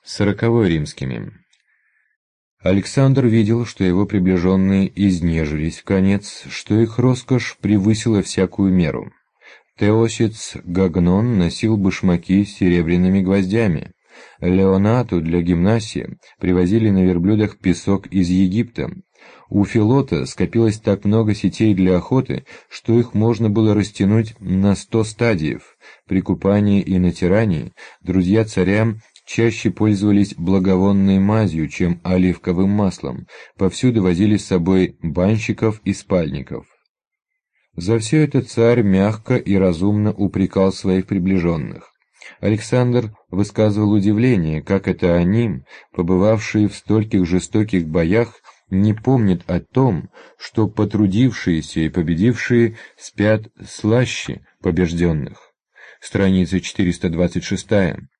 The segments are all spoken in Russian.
40 римскими. Александр видел, что его приближенные изнежились вконец, что их роскошь превысила всякую меру. Теосиц Гагнон носил башмаки с серебряными гвоздями. Леонату для гимнасии привозили на верблюдах песок из Египта. У Филота скопилось так много сетей для охоты, что их можно было растянуть на 100 стадиев. При купании и натирании друзья царя чаще пользовались благовонной мазью, чем оливковым маслом, повсюду возили с собой банщиков и спальников. За все это царь мягко и разумно упрекал своих приближенных. Александр высказывал удивление, как это они, побывавшие в стольких жестоких боях, не помнят о том, что потрудившиеся и победившие спят слаще побежденных. Страница 426.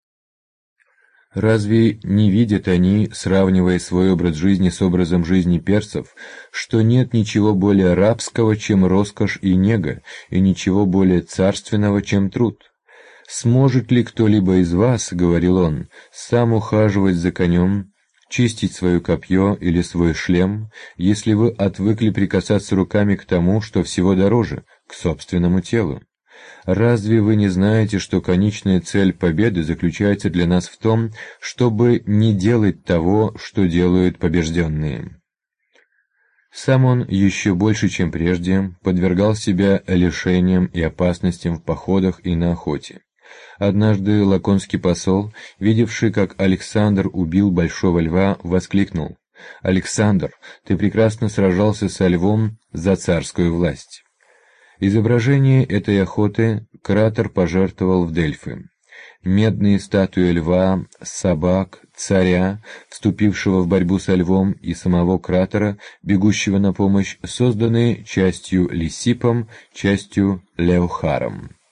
Разве не видят они, сравнивая свой образ жизни с образом жизни персов, что нет ничего более рабского, чем роскошь и нега, и ничего более царственного, чем труд? «Сможет ли кто-либо из вас, — говорил он, — сам ухаживать за конем, чистить свое копье или свой шлем, если вы отвыкли прикасаться руками к тому, что всего дороже, к собственному телу? Разве вы не знаете, что конечная цель победы заключается для нас в том, чтобы не делать того, что делают побежденные?» Сам он еще больше, чем прежде, подвергал себя лишениям и опасностям в походах и на охоте. Однажды лаконский посол, видевший, как Александр убил большого льва, воскликнул: «Александр, ты прекрасно сражался со львом за царскую власть». Изображение этой охоты Кратор пожертвовал в Дельфы. Медные статуи льва, собак, царя, вступившего в борьбу со львом, и самого Кратора, бегущего на помощь, созданы частью Лисиппом, частью Леохаром.